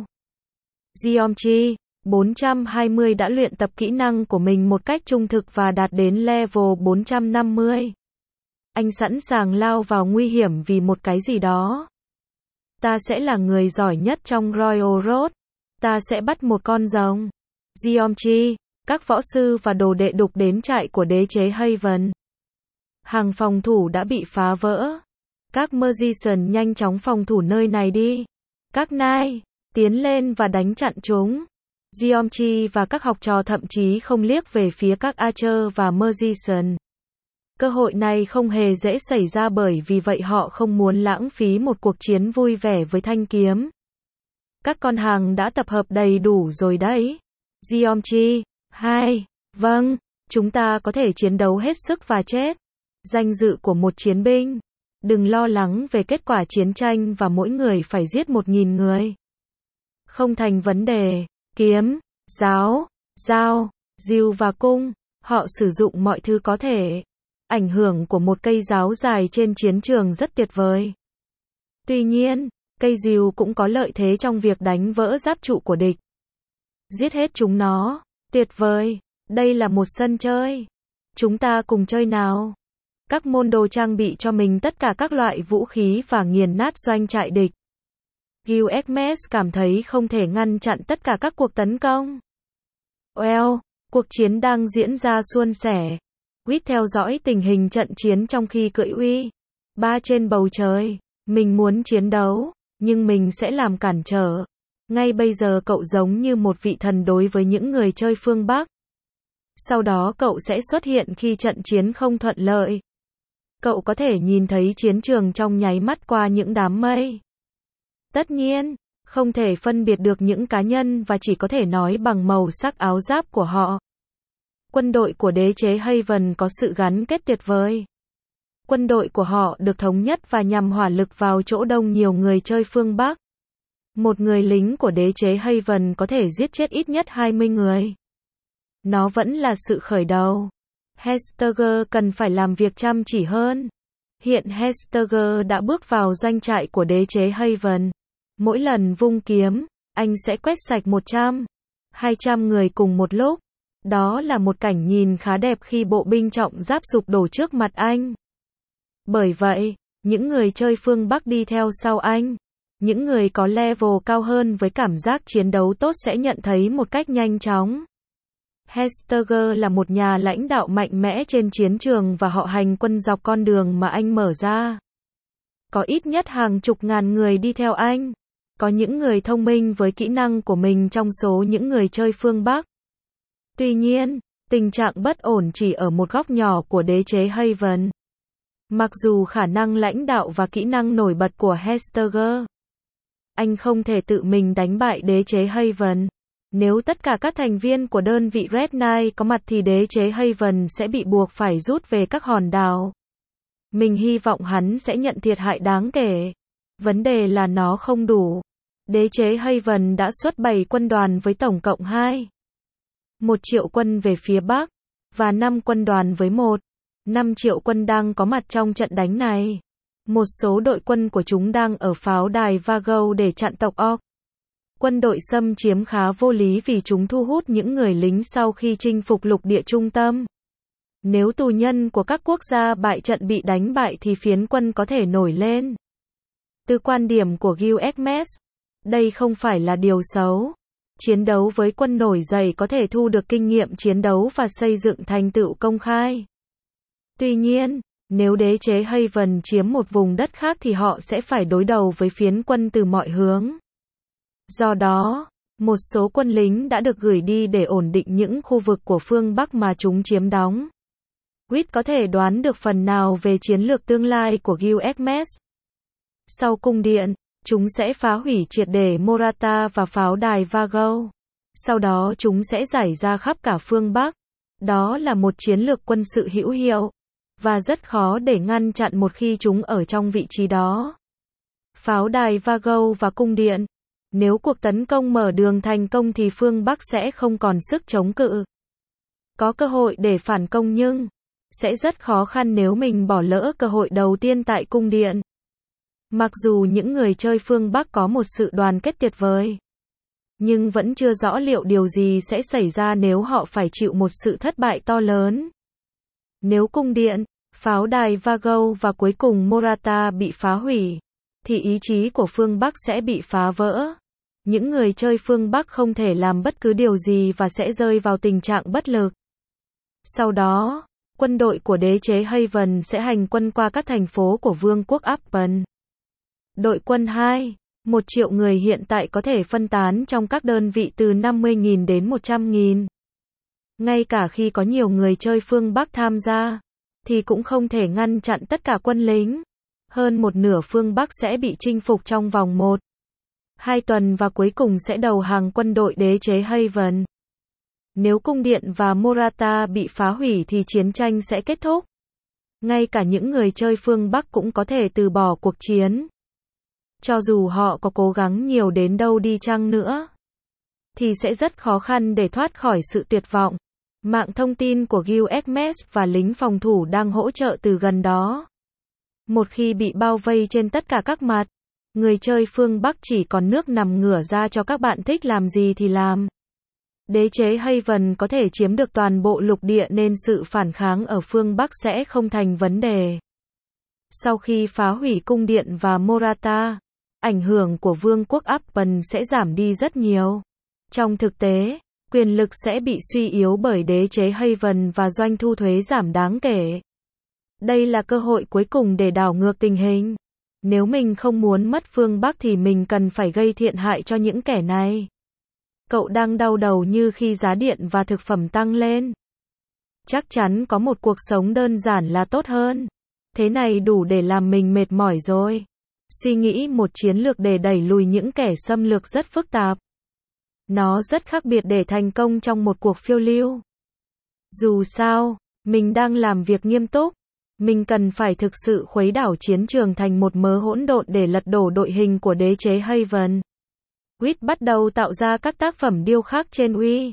Giomchi, bốn trăm hai mươi đã luyện tập kỹ năng của mình một cách trung thực và đạt đến level bốn trăm năm mươi. Anh sẵn sàng lao vào nguy hiểm vì một cái gì đó. Ta sẽ là người giỏi nhất trong Royal Road. Ta sẽ bắt một con rồng. Geometry, các võ sư và đồ đệ đục đến trại của đế chế Haven. Hàng phòng thủ đã bị phá vỡ. Các Magician nhanh chóng phòng thủ nơi này đi. Các Knight, tiến lên và đánh chặn chúng. Geometry và các học trò thậm chí không liếc về phía các Archer và Magician. Cơ hội này không hề dễ xảy ra bởi vì vậy họ không muốn lãng phí một cuộc chiến vui vẻ với thanh kiếm. Các con hàng đã tập hợp đầy đủ rồi đấy. Geometry, hai. Vâng, chúng ta có thể chiến đấu hết sức và chết. Danh dự của một chiến binh. Đừng lo lắng về kết quả chiến tranh và mỗi người phải giết một nghìn người. Không thành vấn đề. Kiếm, giáo, dao, dìu và cung. Họ sử dụng mọi thứ có thể. Ảnh hưởng của một cây giáo dài trên chiến trường rất tuyệt vời. Tuy nhiên, cây dìu cũng có lợi thế trong việc đánh vỡ giáp trụ của địch. Giết hết chúng nó. Tuyệt vời. Đây là một sân chơi. Chúng ta cùng chơi nào. Các môn đồ trang bị cho mình tất cả các loại vũ khí và nghiền nát doanh trại địch. Gilgamesh cảm thấy không thể ngăn chặn tất cả các cuộc tấn công. Well, cuộc chiến đang diễn ra suôn sẻ. Quýt theo dõi tình hình trận chiến trong khi cưỡi uy. Ba trên bầu trời. Mình muốn chiến đấu, nhưng mình sẽ làm cản trở. Ngay bây giờ cậu giống như một vị thần đối với những người chơi phương Bắc. Sau đó cậu sẽ xuất hiện khi trận chiến không thuận lợi. Cậu có thể nhìn thấy chiến trường trong nháy mắt qua những đám mây. Tất nhiên, không thể phân biệt được những cá nhân và chỉ có thể nói bằng màu sắc áo giáp của họ. Quân đội của đế chế Haven có sự gắn kết tuyệt vời. Quân đội của họ được thống nhất và nhằm hỏa lực vào chỗ đông nhiều người chơi phương Bắc. Một người lính của đế chế Haven có thể giết chết ít nhất hai mươi người. Nó vẫn là sự khởi đầu. Hestager cần phải làm việc chăm chỉ hơn. Hiện Hestager đã bước vào doanh trại của đế chế Haven. Mỗi lần vung kiếm, anh sẽ quét sạch một trăm, hai trăm người cùng một lúc. Đó là một cảnh nhìn khá đẹp khi bộ binh trọng giáp sụp đổ trước mặt anh. Bởi vậy, những người chơi phương Bắc đi theo sau anh. Những người có level cao hơn với cảm giác chiến đấu tốt sẽ nhận thấy một cách nhanh chóng. Hestager là một nhà lãnh đạo mạnh mẽ trên chiến trường và họ hành quân dọc con đường mà anh mở ra. Có ít nhất hàng chục ngàn người đi theo anh. Có những người thông minh với kỹ năng của mình trong số những người chơi phương Bắc. Tuy nhiên, tình trạng bất ổn chỉ ở một góc nhỏ của đế chế Haven. Mặc dù khả năng lãnh đạo và kỹ năng nổi bật của Hestager, anh không thể tự mình đánh bại đế chế Haven. Nếu tất cả các thành viên của đơn vị Red Knight có mặt thì đế chế Haven sẽ bị buộc phải rút về các hòn đảo. Mình hy vọng hắn sẽ nhận thiệt hại đáng kể. Vấn đề là nó không đủ. Đế chế Haven đã xuất bảy quân đoàn với tổng cộng hai. một triệu quân về phía Bắc, và năm quân đoàn với một. năm triệu quân đang có mặt trong trận đánh này. Một số đội quân của chúng đang ở pháo đài Vago để chặn tộc Orc. Quân đội xâm chiếm khá vô lý vì chúng thu hút những người lính sau khi chinh phục lục địa trung tâm. Nếu tù nhân của các quốc gia bại trận bị đánh bại thì phiến quân có thể nổi lên. Từ quan điểm của Gilgamesh, đây không phải là điều xấu. Chiến đấu với quân nổi dậy có thể thu được kinh nghiệm chiến đấu và xây dựng thành tựu công khai. Tuy nhiên, nếu đế chế Haven chiếm một vùng đất khác thì họ sẽ phải đối đầu với phiến quân từ mọi hướng. Do đó, một số quân lính đã được gửi đi để ổn định những khu vực của phương Bắc mà chúng chiếm đóng. Quýt có thể đoán được phần nào về chiến lược tương lai của Gilgamesh. Sau cung điện, chúng sẽ phá hủy triệt để Morata và pháo đài Vago. Sau đó chúng sẽ rải ra khắp cả phương Bắc. Đó là một chiến lược quân sự hữu hiệu, và rất khó để ngăn chặn một khi chúng ở trong vị trí đó. Pháo đài Vago và cung điện. Nếu cuộc tấn công mở đường thành công thì phương Bắc sẽ không còn sức chống cự. Có cơ hội để phản công nhưng sẽ rất khó khăn nếu mình bỏ lỡ cơ hội đầu tiên tại cung điện. Mặc dù những người chơi phương Bắc có một sự đoàn kết tuyệt vời, nhưng vẫn chưa rõ liệu điều gì sẽ xảy ra nếu họ phải chịu một sự thất bại to lớn. Nếu cung điện, pháo đài Vago và cuối cùng Morata bị phá hủy, thì ý chí của phương Bắc sẽ bị phá vỡ. Những người chơi phương Bắc không thể làm bất cứ điều gì và sẽ rơi vào tình trạng bất lực. Sau đó, quân đội của đế chế Haven sẽ hành quân qua các thành phố của Vương quốc Appen. Đội quân hai, một triệu người hiện tại có thể phân tán trong các đơn vị từ năm mươi nghìn đến một trăm nghìn. Ngay cả khi có nhiều người chơi phương Bắc tham gia, thì cũng không thể ngăn chặn tất cả quân lính. Hơn một nửa phương Bắc sẽ bị chinh phục trong vòng một, hai tuần và cuối cùng sẽ đầu hàng quân đội đế chế Haven. Nếu cung điện và Morata bị phá hủy thì chiến tranh sẽ kết thúc. Ngay cả những người chơi phương Bắc cũng có thể từ bỏ cuộc chiến. Cho dù họ có cố gắng nhiều đến đâu đi chăng nữa, thì sẽ rất khó khăn để thoát khỏi sự tuyệt vọng. Mạng thông tin của Guilherme và lính phòng thủ đang hỗ trợ từ gần đó. Một khi bị bao vây trên tất cả các mặt, người chơi phương Bắc chỉ còn nước nằm ngửa ra cho các bạn thích làm gì thì làm. Đế chế Haven có thể chiếm được toàn bộ lục địa nên sự phản kháng ở phương Bắc sẽ không thành vấn đề. Sau khi phá hủy cung điện và Morata, ảnh hưởng của Vương quốc Appen sẽ giảm đi rất nhiều. Trong thực tế, quyền lực sẽ bị suy yếu bởi đế chế Haven và doanh thu thuế giảm đáng kể. Đây là cơ hội cuối cùng để đảo ngược tình hình. Nếu mình không muốn mất phương Bắc thì mình cần phải gây thiện hại cho những kẻ này. Cậu đang đau đầu như khi giá điện và thực phẩm tăng lên. Chắc chắn có một cuộc sống đơn giản là tốt hơn. Thế này đủ để làm mình mệt mỏi rồi. Suy nghĩ một chiến lược để đẩy lùi những kẻ xâm lược rất phức tạp. Nó rất khác biệt để thành công trong một cuộc phiêu lưu. Dù sao, mình đang làm việc nghiêm túc. Mình cần phải thực sự khuấy đảo chiến trường thành một mớ hỗn độn để lật đổ đội hình của đế chế Haven. Witt bắt đầu tạo ra các tác phẩm điêu khắc trên Wii.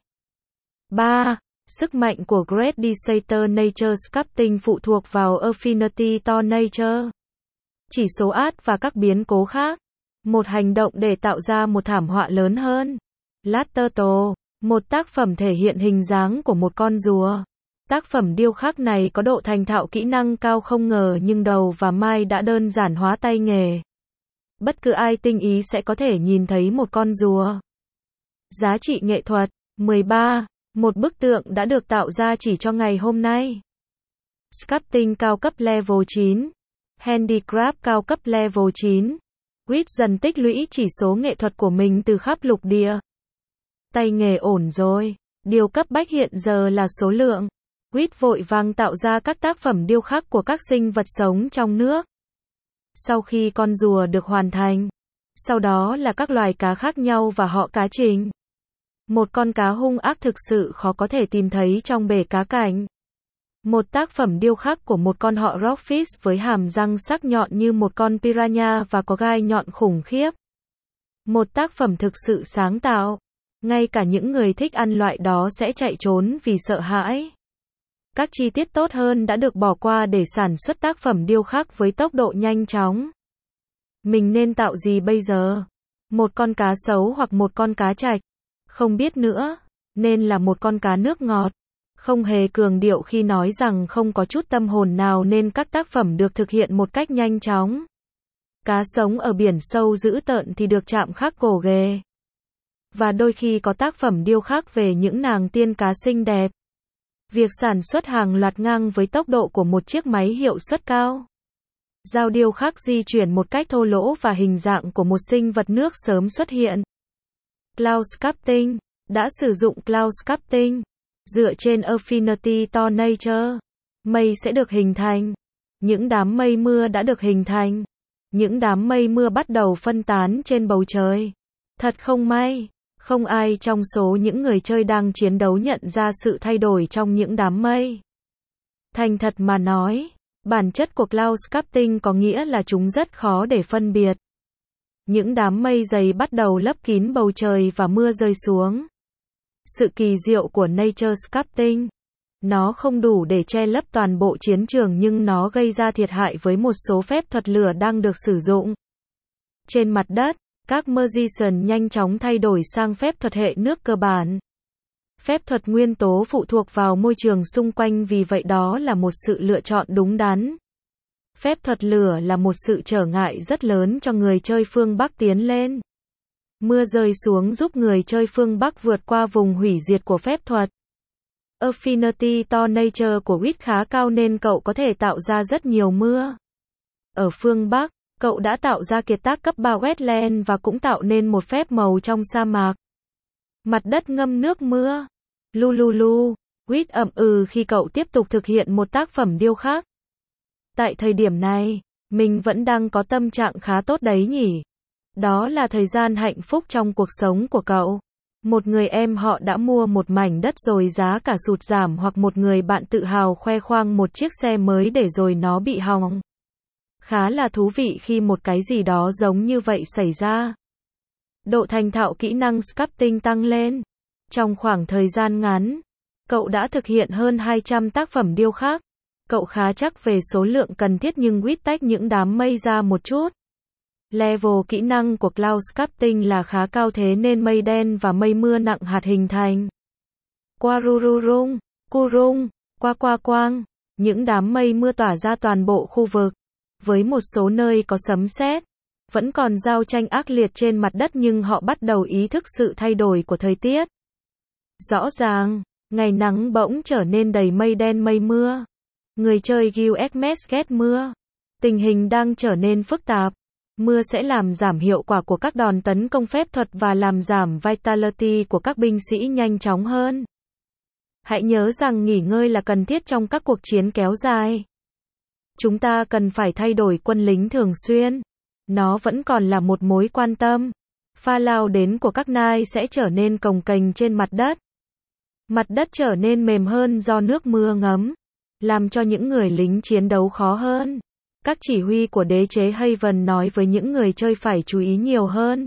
ba. Sức mạnh của Great Decatur Nature Sculpting phụ thuộc vào Affinity to Nature. Chỉ số át và các biến cố khác. Một hành động để tạo ra một thảm họa lớn hơn. Latterto, một tác phẩm thể hiện hình dáng của một con rùa. Tác phẩm điêu khắc này có độ thành thạo kỹ năng cao không ngờ nhưng đầu và mai đã đơn giản hóa tay nghề. Bất cứ ai tinh ý sẽ có thể nhìn thấy một con rùa. Giá trị nghệ thuật. mười ba. Một bức tượng đã được tạo ra chỉ cho ngày hôm nay. Sculpting cao cấp level chín. Handicraft cao cấp level chín. Witt dần tích lũy chỉ số nghệ thuật của mình từ khắp lục địa. Tay nghề ổn rồi. Điều cấp bách hiện giờ là số lượng. Witt vội vàng tạo ra các tác phẩm điêu khắc của các sinh vật sống trong nước. Sau khi con rùa được hoàn thành, sau đó là các loài cá khác nhau và họ cá trình. Một con cá hung ác thực sự khó có thể tìm thấy trong bể cá cảnh. Một tác phẩm điêu khắc của một con họ rockfish với hàm răng sắc nhọn như một con piranha và có gai nhọn khủng khiếp. Một tác phẩm thực sự sáng tạo. Ngay cả những người thích ăn loại đó sẽ chạy trốn vì sợ hãi. Các chi tiết tốt hơn đã được bỏ qua để sản xuất tác phẩm điêu khắc với tốc độ nhanh chóng. Mình nên tạo gì bây giờ? Một con cá sấu hoặc một con cá trạch? Không biết nữa. Nên là một con cá nước ngọt. Không hề cường điệu khi nói rằng không có chút tâm hồn nào nên các tác phẩm được thực hiện một cách nhanh chóng. Cá sống ở biển sâu dữ tợn thì được chạm khắc gồ ghề. Và đôi khi có tác phẩm điêu khắc về những nàng tiên cá xinh đẹp. Việc sản xuất hàng loạt ngang với tốc độ của một chiếc máy hiệu suất cao. Dao điêu khắc di chuyển một cách thô lỗ và hình dạng của một sinh vật nước sớm xuất hiện. Cloud Sculpting đã sử dụng Cloud Sculpting. Dựa trên Affinity to Nature, mây sẽ được hình thành. Những đám mây mưa đã được hình thành. Những đám mây mưa bắt đầu phân tán trên bầu trời. Thật không may, không ai trong số những người chơi đang chiến đấu nhận ra sự thay đổi trong những đám mây. Thành thật mà nói, bản chất của Cloud Sculpting có nghĩa là chúng rất khó để phân biệt. Những đám mây dày bắt đầu lấp kín bầu trời và mưa rơi xuống. Sự kỳ diệu của Nature Sculpting. Nó không đủ để che lấp toàn bộ chiến trường nhưng nó gây ra thiệt hại với một số phép thuật lửa đang được sử dụng. Trên mặt đất, các magician nhanh chóng thay đổi sang phép thuật hệ nước cơ bản. Phép thuật nguyên tố phụ thuộc vào môi trường xung quanh vì vậy đó là một sự lựa chọn đúng đắn. Phép thuật lửa là một sự trở ngại rất lớn cho người chơi phương Bắc tiến lên. Mưa rơi xuống giúp người chơi phương Bắc vượt qua vùng hủy diệt của phép thuật. Affinity to Nature của Wit khá cao nên cậu có thể tạo ra rất nhiều mưa. Ở phương Bắc, cậu đã tạo ra kiệt tác cấp ba wetland và cũng tạo nên một phép màu trong sa mạc. Mặt đất ngâm nước mưa. Lululu. Wit ậm ừ khi cậu tiếp tục thực hiện một tác phẩm điêu khắc. Tại thời điểm này, mình vẫn đang có tâm trạng khá tốt đấy nhỉ. Đó là thời gian hạnh phúc trong cuộc sống của cậu. Một người em họ đã mua một mảnh đất rồi giá cả sụt giảm, hoặc một người bạn tự hào khoe khoang một chiếc xe mới để rồi nó bị hỏng. Khá là thú vị khi một cái gì đó giống như vậy xảy ra. Độ thành thạo kỹ năng sculpting tăng lên. Trong khoảng thời gian ngắn, cậu đã thực hiện hơn hai trăm tác phẩm điêu khắc. Cậu khá chắc về số lượng cần thiết nhưng Wit tách những đám mây ra một chút. Level kỹ năng của Cloud Sculpting là khá cao thế nên mây đen và mây mưa nặng hạt hình thành. Quarururung, kurung, qua qua quang. Những đám mây mưa tỏa ra toàn bộ khu vực. Với một số nơi có sấm sét. Vẫn còn giao tranh ác liệt trên mặt đất nhưng họ bắt đầu ý thức sự thay đổi của thời tiết. Rõ ràng, ngày nắng bỗng trở nên đầy mây đen mây mưa. Người chơi Guildmates ghét mưa. Tình hình đang trở nên phức tạp. Mưa sẽ làm giảm hiệu quả của các đòn tấn công phép thuật và làm giảm vitality của các binh sĩ nhanh chóng hơn. Hãy nhớ rằng nghỉ ngơi là cần thiết trong các cuộc chiến kéo dài. Chúng ta cần phải thay đổi quân lính thường xuyên. Nó vẫn còn là một mối quan tâm. Pha lao đến của các nai sẽ trở nên cồng kềnh trên mặt đất. Mặt đất trở nên mềm hơn do nước mưa ngấm, làm cho những người lính chiến đấu khó hơn. Các chỉ huy của đế chế Haven nói với những người chơi phải chú ý nhiều hơn.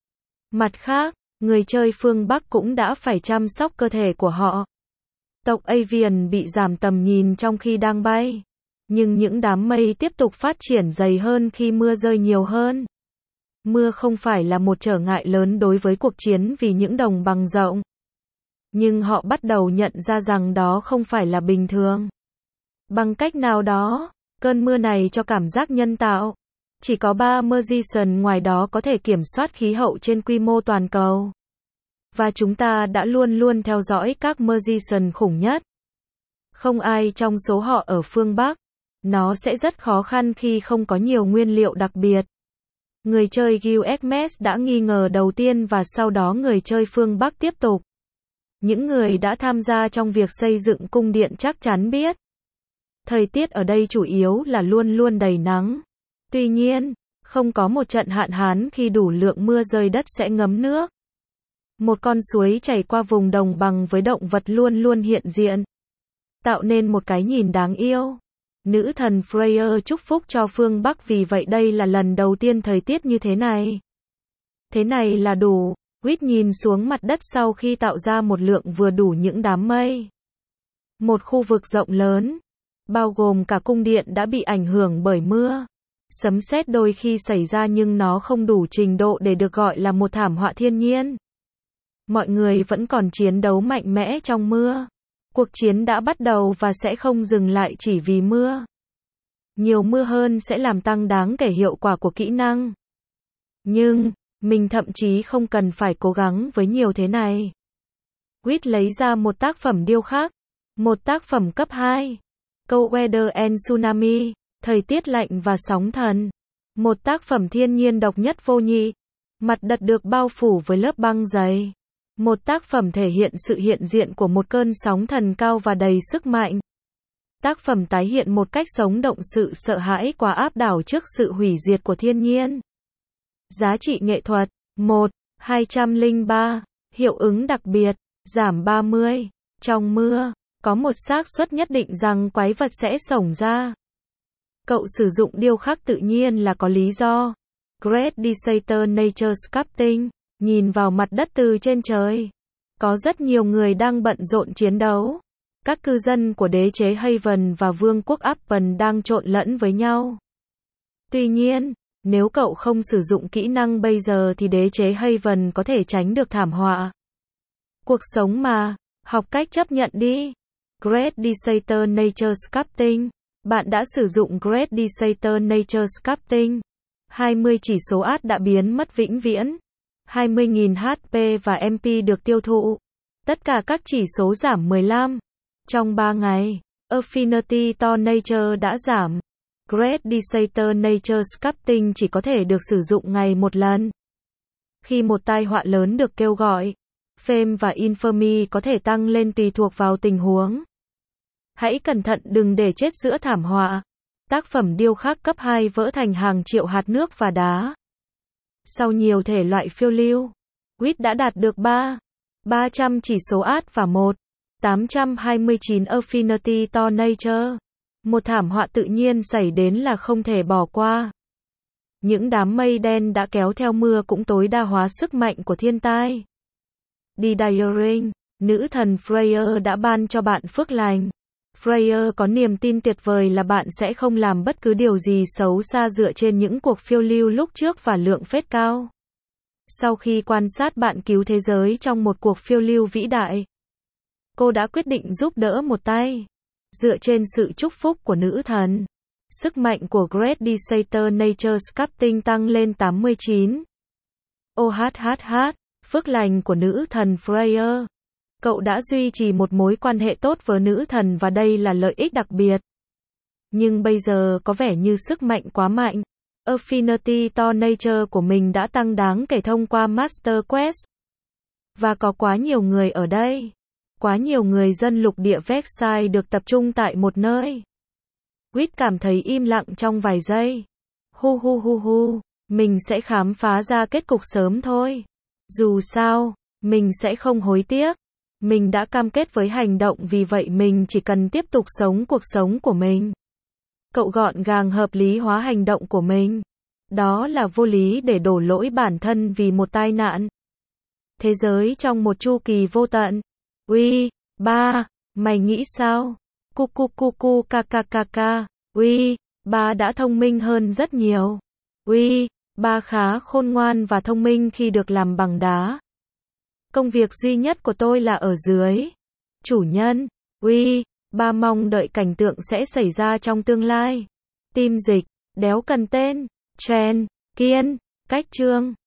Mặt khác, người chơi phương Bắc cũng đã phải chăm sóc cơ thể của họ. Tộc Avian bị giảm tầm nhìn trong khi đang bay. Nhưng những đám mây tiếp tục phát triển dày hơn khi mưa rơi nhiều hơn. Mưa không phải là một trở ngại lớn đối với cuộc chiến vì những đồng bằng rộng. Nhưng họ bắt đầu nhận ra rằng đó không phải là bình thường. Bằng cách nào đó, cơn mưa này cho cảm giác nhân tạo. Chỉ có ba magician ngoài đó có thể kiểm soát khí hậu trên quy mô toàn cầu. Và chúng ta đã luôn luôn theo dõi các magician khủng nhất. Không ai trong số họ ở phương Bắc. Nó sẽ rất khó khăn khi không có nhiều nguyên liệu đặc biệt. Người chơi Guildmates đã nghi ngờ đầu tiên và sau đó người chơi phương Bắc tiếp tục. Những người đã tham gia trong việc xây dựng cung điện chắc chắn biết. Thời tiết ở đây chủ yếu là luôn luôn đầy nắng. Tuy nhiên, không có một trận hạn hán khi đủ lượng mưa rơi đất sẽ ngấm nước. Một con suối chảy qua vùng đồng bằng với động vật luôn luôn hiện diện. Tạo nên một cái nhìn đáng yêu. Nữ thần Freya chúc phúc cho phương Bắc vì vậy đây là lần đầu tiên thời tiết như thế này. Thế này là đủ. Wit nhìn xuống mặt đất sau khi tạo ra một lượng vừa đủ những đám mây. Một khu vực rộng lớn, bao gồm cả cung điện đã bị ảnh hưởng bởi mưa. Sấm sét đôi khi xảy ra nhưng nó không đủ trình độ để được gọi là một thảm họa thiên nhiên. Mọi người vẫn còn chiến đấu mạnh mẽ trong mưa. Cuộc chiến đã bắt đầu và sẽ không dừng lại chỉ vì mưa. Nhiều mưa hơn sẽ làm tăng đáng kể hiệu quả của kỹ năng. Nhưng, mình thậm chí không cần phải cố gắng với nhiều thế này. Wit lấy ra một tác phẩm điêu khắc. Một tác phẩm cấp hai. Cold Weather and Tsunami, thời tiết lạnh và sóng thần. Một tác phẩm thiên nhiên độc nhất vô nhị. Mặt đất được bao phủ với lớp băng dày. Một tác phẩm thể hiện sự hiện diện của một cơn sóng thần cao và đầy sức mạnh. Tác phẩm tái hiện một cách sống động sự sợ hãi quá áp đảo trước sự hủy diệt của thiên nhiên. Giá trị nghệ thuật, một, hai trăm lẻ ba, hiệu ứng đặc biệt, giảm ba mươi. Trong mưa, có một xác suất nhất định rằng quái vật sẽ xổng ra. Cậu sử dụng điêu khắc tự nhiên là có lý do. Great Disaster Nature Sculpting, nhìn vào mặt đất từ trên trời. Có rất nhiều người đang bận rộn chiến đấu. Các cư dân của đế chế Haven và vương quốc Appen đang trộn lẫn với nhau. Tuy nhiên, nếu cậu không sử dụng kỹ năng bây giờ thì đế chế Haven có thể tránh được thảm họa. Cuộc sống mà, học cách chấp nhận đi. Great Disaster Nature Sculpting, Bạn đã sử dụng Great Disaster Nature Sculpting. hai mươi chỉ số A D đã biến mất vĩnh viễn. hai mươi nghìn H P và M P được tiêu thụ. Tất cả các chỉ số giảm mười lăm. Trong ba ngày, Affinity to Nature đã giảm. Great Disaster Nature Sculpting chỉ có thể được sử dụng ngày một lần. Khi một tai họa lớn được kêu gọi, Fame và Infamy có thể tăng lên tùy thuộc vào tình huống. Hãy cẩn thận đừng để chết giữa thảm họa. Tác phẩm điêu khắc cấp hai vỡ thành hàng triệu hạt nước và đá. Sau nhiều thể loại phiêu lưu, Wit đã đạt được ba, ba trăm chỉ số A D và một, tám trăm hai mươi chín Affinity to Nature. Một thảm họa tự nhiên xảy đến là không thể bỏ qua. Những đám mây đen đã kéo theo mưa cũng tối đa hóa sức mạnh của thiên tai. Đi Diaring, nữ thần Freya đã ban cho bạn phước lành. Freya có niềm tin tuyệt vời là bạn sẽ không làm bất cứ điều gì xấu xa dựa trên những cuộc phiêu lưu lúc trước và lượng phết cao. Sau khi quan sát bạn cứu thế giới trong một cuộc phiêu lưu vĩ đại, cô đã quyết định giúp đỡ một tay. Dựa trên sự chúc phúc của nữ thần, sức mạnh của Great Disaster Nature Sculpting tăng lên tám mươi chín. Ô hát hát hát, phước lành của nữ thần Freya. Cậu đã duy trì một mối quan hệ tốt với nữ thần và đây là lợi ích đặc biệt. Nhưng bây giờ có vẻ như sức mạnh quá mạnh. Affinity to Nature của mình đã tăng đáng kể thông qua Master Quest. Và có quá nhiều người ở đây. Quá nhiều người dân lục địa Vexai được tập trung tại một nơi. Wit cảm thấy im lặng trong vài giây. Hu hu hu hu, mình sẽ khám phá ra kết cục sớm thôi. Dù sao, mình sẽ không hối tiếc. Mình đã cam kết với hành động vì vậy mình chỉ cần tiếp tục sống cuộc sống của mình. Cậu gọn gàng hợp lý hóa hành động của mình. Đó là vô lý để đổ lỗi bản thân vì một tai nạn. Thế giới trong một chu kỳ vô tận. Uy, ba, mày nghĩ sao? Cu cu cu cu ca ca ca ca. Uy, ba đã thông minh hơn rất nhiều. Uy, ba khá khôn ngoan và thông minh khi được làm bằng đá. Công việc duy nhất của tôi là ở dưới. Chủ nhân, uy, ba mong đợi cảnh tượng sẽ xảy ra trong tương lai. Tim dịch, đéo cần tên, Chen, Kiên, cách chương.